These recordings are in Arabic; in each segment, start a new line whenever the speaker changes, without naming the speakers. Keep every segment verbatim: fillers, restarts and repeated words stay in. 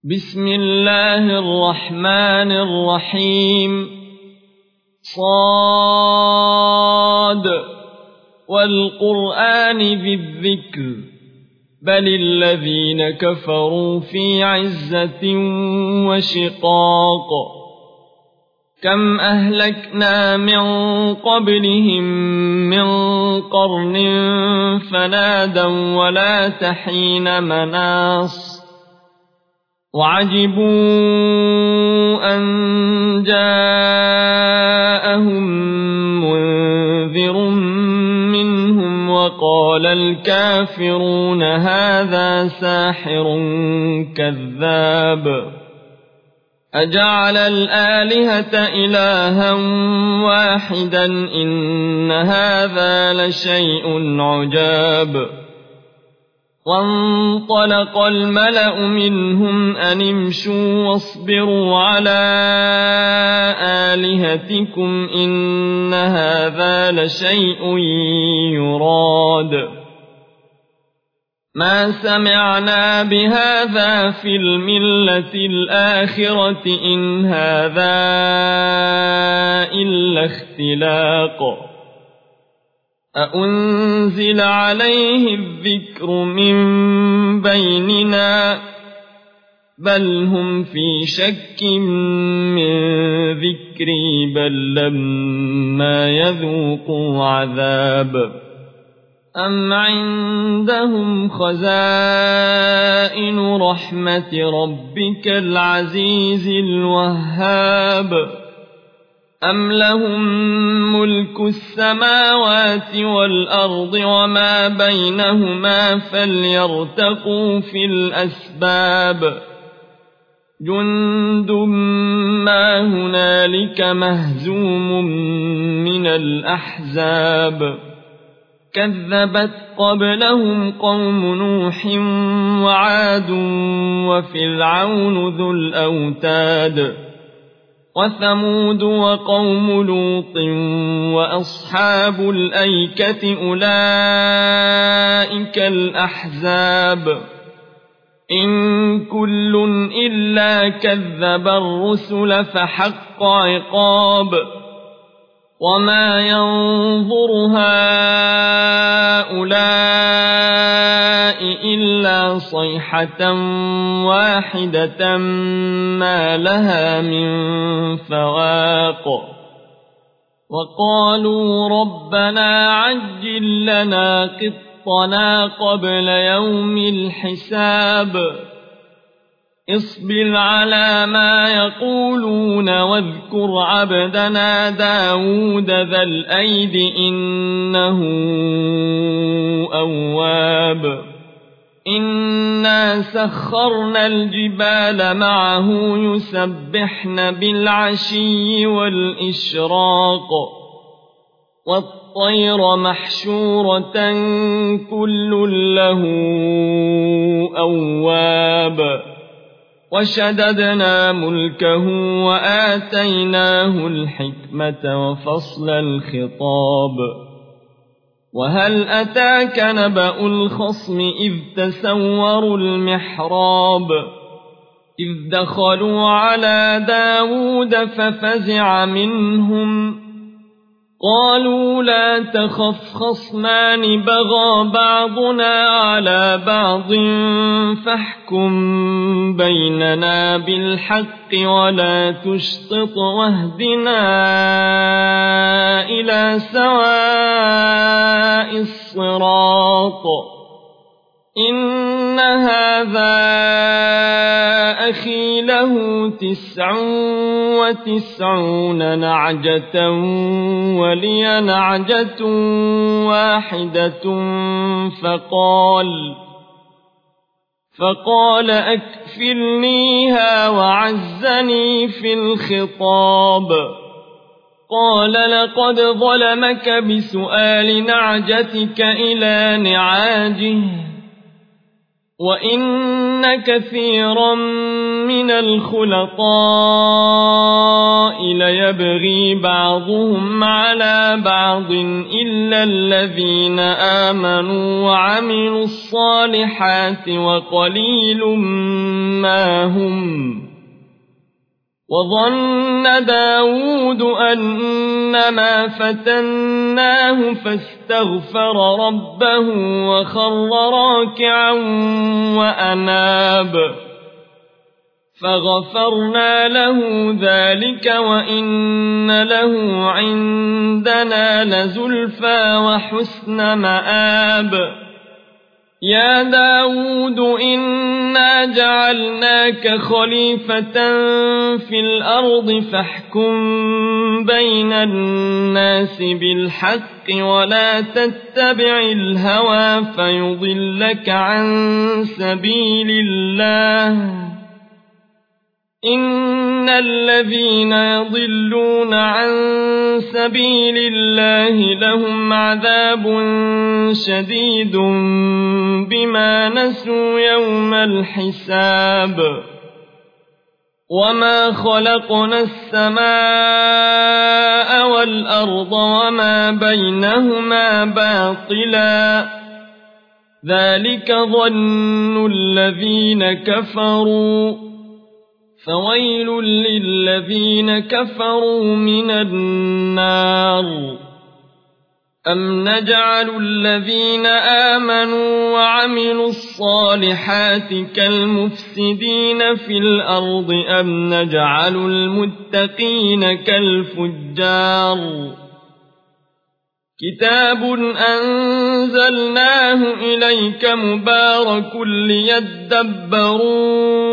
بسم الله الرحمن الرحيم صاد والقرآن ذي الذكر بل الذين كفروا في عزة وشقاق كم أهلكنا من قبلهم من قرن فنادوا ولا تحين مناص وعجبوا أن جاءهم منذر منهم وقال الكافرون هذا ساحر كذاب أجعل الآلهة إلها واحدا إن هذا لشيء عجاب وانطلق الملأ منهم أن امشوا واصبروا على آلهتكم إن هذا لشيء يراد ما سمعنا بهذا في الملة الآخرة إن هذا إلا اختلاق أأنزل عليه الذكر من بيننا بل هم في شك من ذكري بل لما يذوقوا عذاب أم عندهم خزائن رحمة ربك العزيز الوهاب أم لهم ملك السماوات والأرض وما بينهما فليرتقوا في الأسباب جند ما هنالك مهزوم من الأحزاب كذبت قبلهم قوم نوح وعاد وفرعون ذو الأوتاد وثمود وقوم لوط وأصحاب الأيكة أولئك الأحزاب إن كل إلا كذب الرسل فحق عقاب وما ينظر هؤلاء إلا صيحة واحدة ما لها من فواق وقالوا ربنا عجل لنا قطنا قبل يوم الحساب اصبر على ما يقولون واذكر عبدنا داود ذا الأيد إنه أواب إنا سخرنا الجبال معه يسبحن بالعشي والإشراق والطير محشورة كل له أواب وشددنا ملكه وآتيناه الحكمة وفصل الخطاب وهل أتاك نبأ الخصم إذ تسوروا المحراب إذ دخلوا على داود ففزع منهم قالوا لا تخف خصمان بغى بعضنا على بعض فاحكم بيننا بالحق ولا تشطط واهدنا إلى سواء الصراط إن هذا أخي له تسع وتسعون نعجة ولي نعجة واحدة فقال فقال أكفلنيها وعزني في الخطاب قال لقد ظلمك بسؤال نعجتك إلى نعاجه وإن كثيرا من الخلطاء ليبغون يبغي بعضهم على بعض إلا الذين آمنوا وعملوا الصالحات وقليل ما هم. وظن داود أنما فتناه فاستغفر ربه وخر راكعا وأناب فغفرنا له ذلك وإن له عندنا لزلفى وحسن مآب. يا داود إنا جعلناك خليفة في الأرض فاحكم بين الناس بالحق ولا تتبع الهوى فيضلك عن سبيل الله. إن الذين يضلون عن سبيل الله لهم عذاب شديد بما نسوا يوم الحساب. وما خلقنا السماء والأرض وما بينهما باطلا ذلك ظن الذين كفروا فويل للذين كفروا من النار. أم نجعل الذين آمنوا وعملوا الصالحات كالمفسدين في الأرض أم نجعل المتقين كالفجار. كتاب أنزلناه إليك مبارك ليدبروا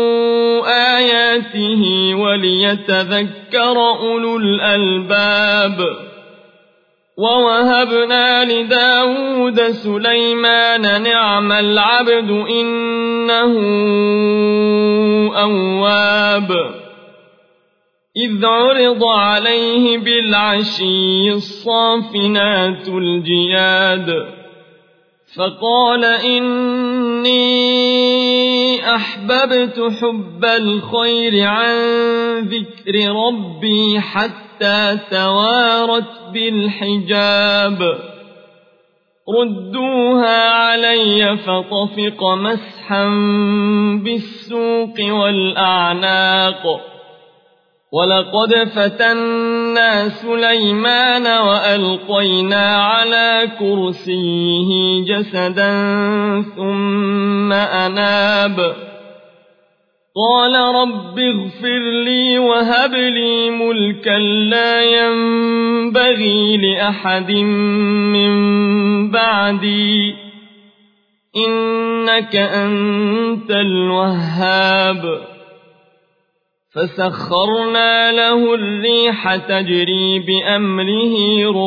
آياته وليتذكر أولو الألباب. ووهبنا لداود سليمان نعم العبد إنه أواب. إذ عرض عليه بالعشي الصافنات الجياد فقال إني أحببت حب الخير عن ذكر ربي حتى توارت بالحجاب. ردوها علي فطفق مسحا بالسوق والأعناق. ولقد فتنا سليمان وألقينا على كرسيه جسدا ثم أناب قال رب اغفر لي وهب لي ملكا لا ينبغي لأحد من بعدي إنك أنت الوهاب. فسخرنا له الريح تجري بأمره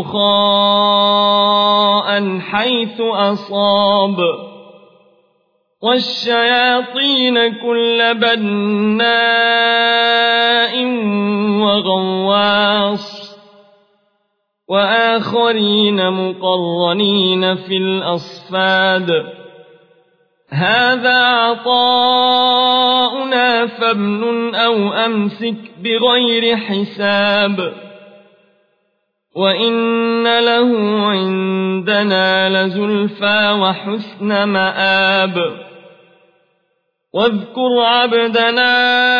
رخاء حيث أصاب والشياطين كل بناء وغواص وآخرين مقرنين في الأصفاد. هذا عطاؤنا فامنن أو أمسك بغير حساب وإن له عندنا لزلفى وحسن مآب. واذكر عبدنا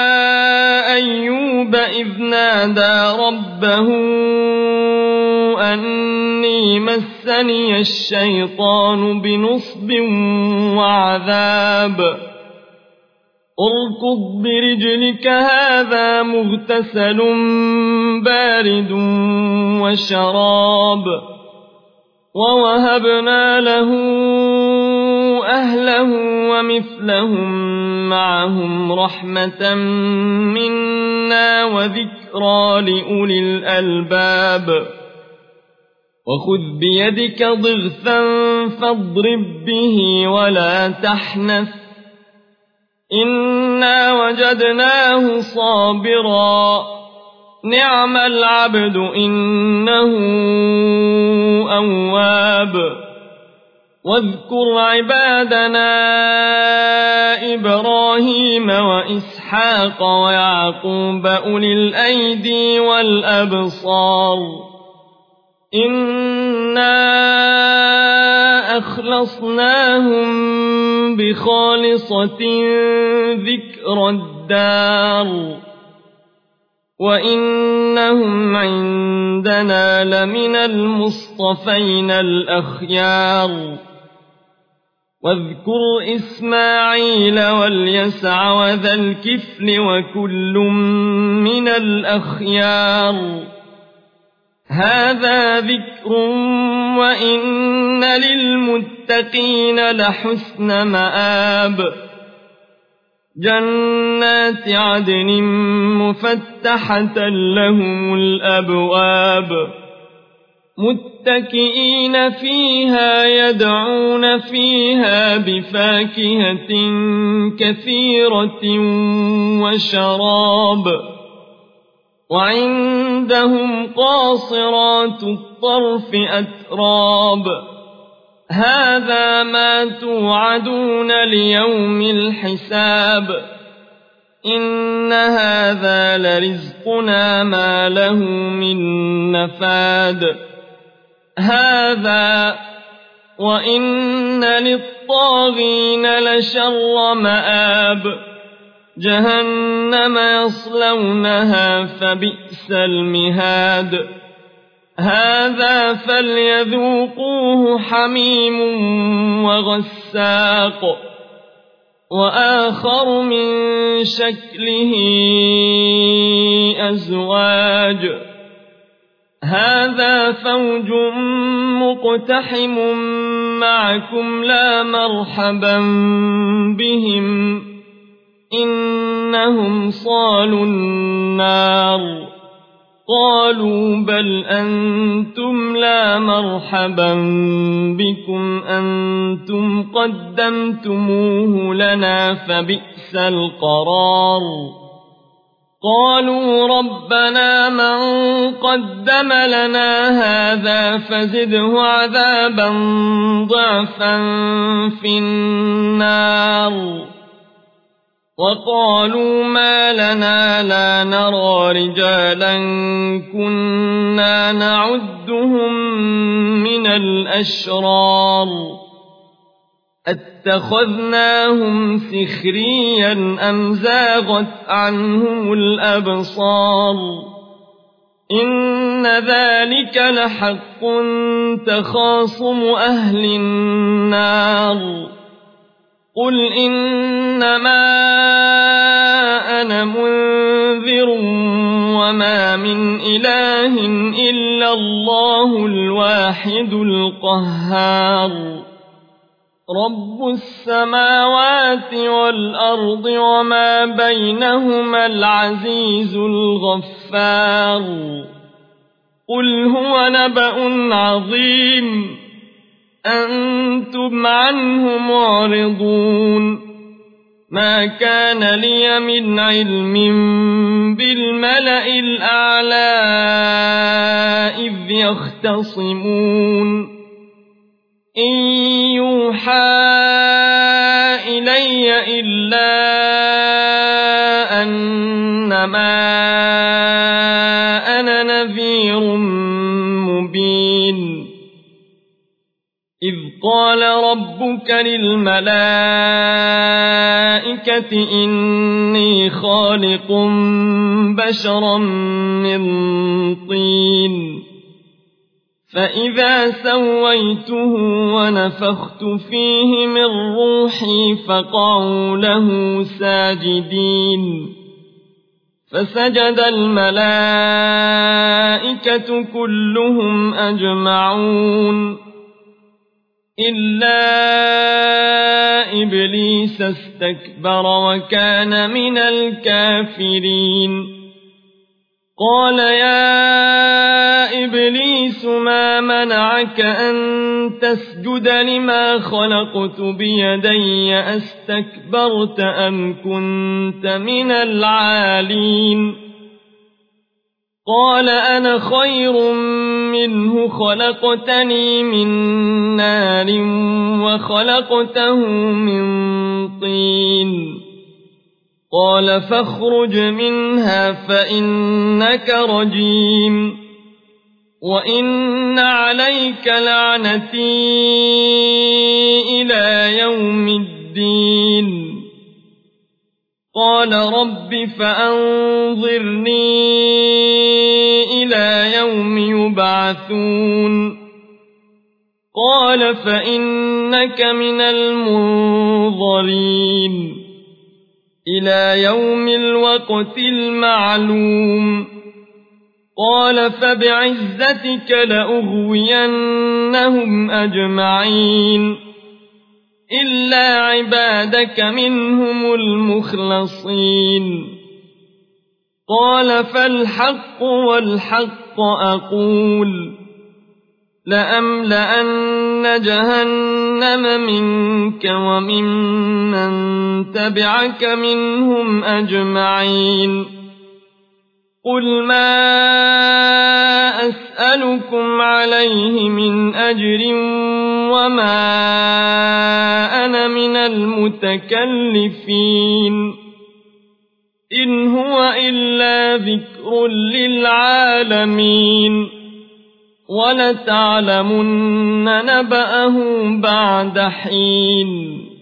أيوب إذ نادى ربه أني مسني الشيطان بنصب وعذاب. اركض برجلك هذا مغتسل بارد وشراب. ووهبنا له أهله ومثلهم معهم رحمة منا وذكرى لأولي الألباب. وخذ بيدك ضغثا فاضرب به ولا تحنث إنا وجدناه صابرا نعم العبد إنه أواب. واذكر عبادنا إبراهيم وإسحاق ويعقوب أولي الأيدي والأبصار إنا أخلصناهم بخالصة ذكر الدار وإنهم عندنا لمن المصطفين الأخيار واذكر إسماعيل واليسع وذا الكفل وكل من الأخيار هذا ذكر وإن للمتقين لحسن مآب جنات عدن مفتحة لهم الأبواب متكئين فيها يدعون فيها بفاكهة كثيرة وشراب وعندهم قاصرات الطرف أتراب هذا ما توعدون ليوم الحساب إن هذا لرزقنا ما له من نفاد هذا وإن للطاغين لشر مآب جهنم يصلونها فبئس المهاد هذا فليذوقوه حميم وغساق وآخر من شكله أزواج هذا فوج مقتحم معكم لا مرحبا بهم إنهم صالوا النار قالوا بل أنتم لا مرحبا بكم أنتم قدمتموه لنا فبئس القرار قالوا ربنا من قدم لنا هذا فزده عذابا ضعفا في النار وقالوا ما لنا لا نرى رجالا كنا نعدهم من الأشرار اتخذناهم سخريا أم زاغت عنهم الأبصار إن ذلك لحق تخاصم أهل النار قل إنما أنا منذر وما من إله إلا الله الواحد القهار رب السماوات والأرض وما بينهما العزيز الغفار قل هو نبأ عظيم أنتم عنه معرضون ما كان لي من علم بالملأ الأعلى إذ يختصمون إن يوحى إلي إلا أنما أنا نذير مبين إذ قال ربك للملائكة إني خالق بشرا من طين فإذا سويته ونفخت فيه من روحي فقعوا له ساجدين فسجد الملائكة كلهم أجمعون إلا إبليس استكبر وكان من الكافرين قال يا إبليس ما منعك أن تسجد لما خلقت بيدي أستكبرت أم كنت من العالين قال أنا خير منه خلقتني من نار وخلقته من طين قال فاخرج منها فإنك رجيم وإن عليك لعنتي إلى يوم الدين قال رب فأنظرني إلى يوم يبعثون قال فإنك من المنظرين إلى يوم الوقت المعلوم قال فبعزتك لأغوينهم أجمعين إلا عبادك منهم المخلصين قال فالحق والحق أقول لأملأن جهنم منك وممن تبعك منهم أجمعين قل ما أسألكم عليه من أجر وما أنا من المتكلفين إن هو إلا ذكر للعالمين ولتعلمن نبأه بعد حين